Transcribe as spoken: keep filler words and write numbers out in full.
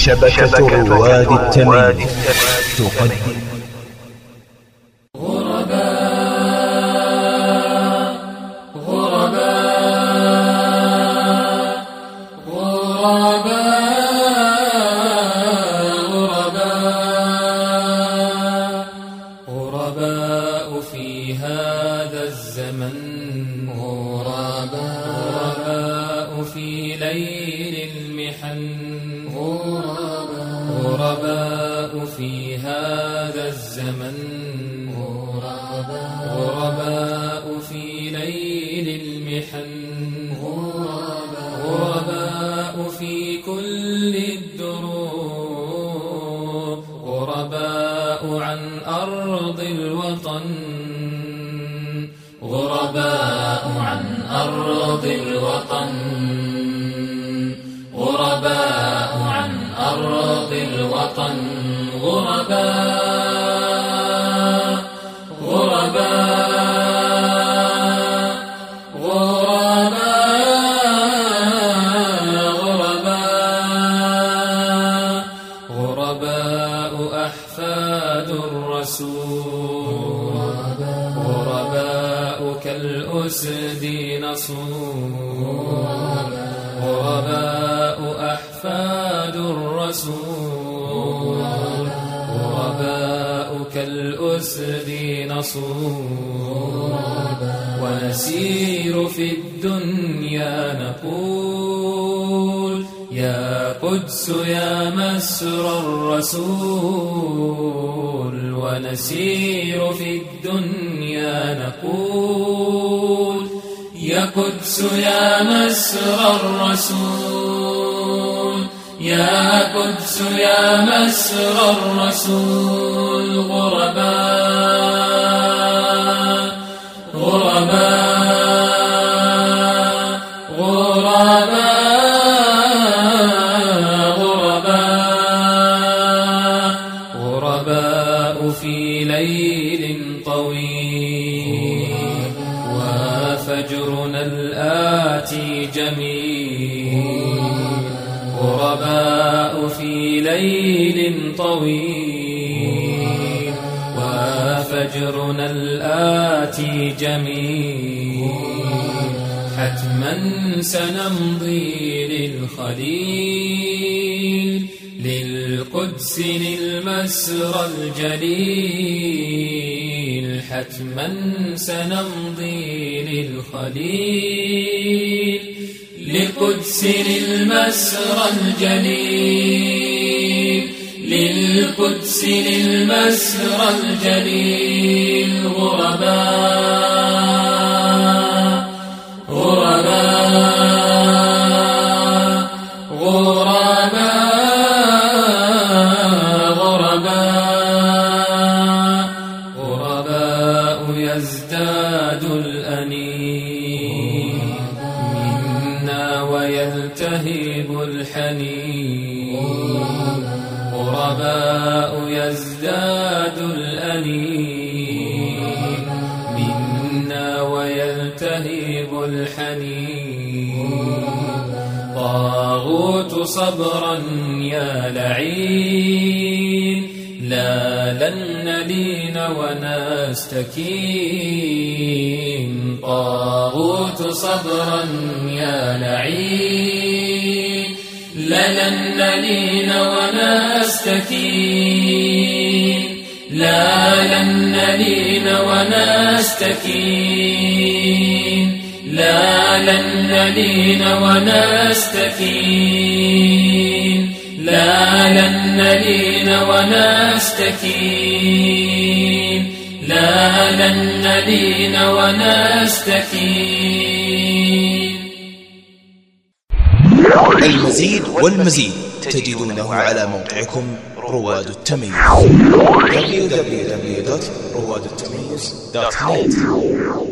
شبكة رواد التمييز تقدم غرباء غرباء غرباء غرباء غرباء في هذا الزمن غرباء في ليل المحن غرباء في هذا الزمن غرباء في ليل المحن غرباء في كل الدروب غرباء عن أرض الوطن غرباء عن أرض الوطن غرباء عن أرض الوطن غرباء غرباء غرباء غرباء غرباء أحفاد الرسول غرباء كالأسد نصور غرباء أحفاد الرسول غرباء كالأسد نصور ونسير في الدنيا نقول يا قدس يا مسر الرسول ونسير في الدنيا نقول يا قدس يا مسر الرسول يا قدس يا مسر الرسول غرباء غرباء غرباء غرباء غرباء في ليل طويل وفجرنا الآتي جميل غرباء في ليل طويل وفجرنا الآتي جميل حتما سنمضي للخليل للقدس للمسرى الجليل حتما سنمضي للخليل للقدس للمسرى الجليل للقدس للمسرى الجليل غرباء غرباء غرباء غرباء غرباء يزداد الأنين منا ويلتهب الحنين غرباء يزداد الأنين منا ويلتهب الحنين طاغوت صبرا يا لعين لا لن نلين ونستكين طاغوت صبرا يا لعين لن نلين ونستكين لا لن نلين ونستكين لا لن نلين ونستكين لا لن نلين ونستكين لا لن نلين ونستكين. المزيد والمزيد تجدونه على موقعكم رواد التمييز دبليو دبليو دبليو دوت رواد التمييز دوت نت.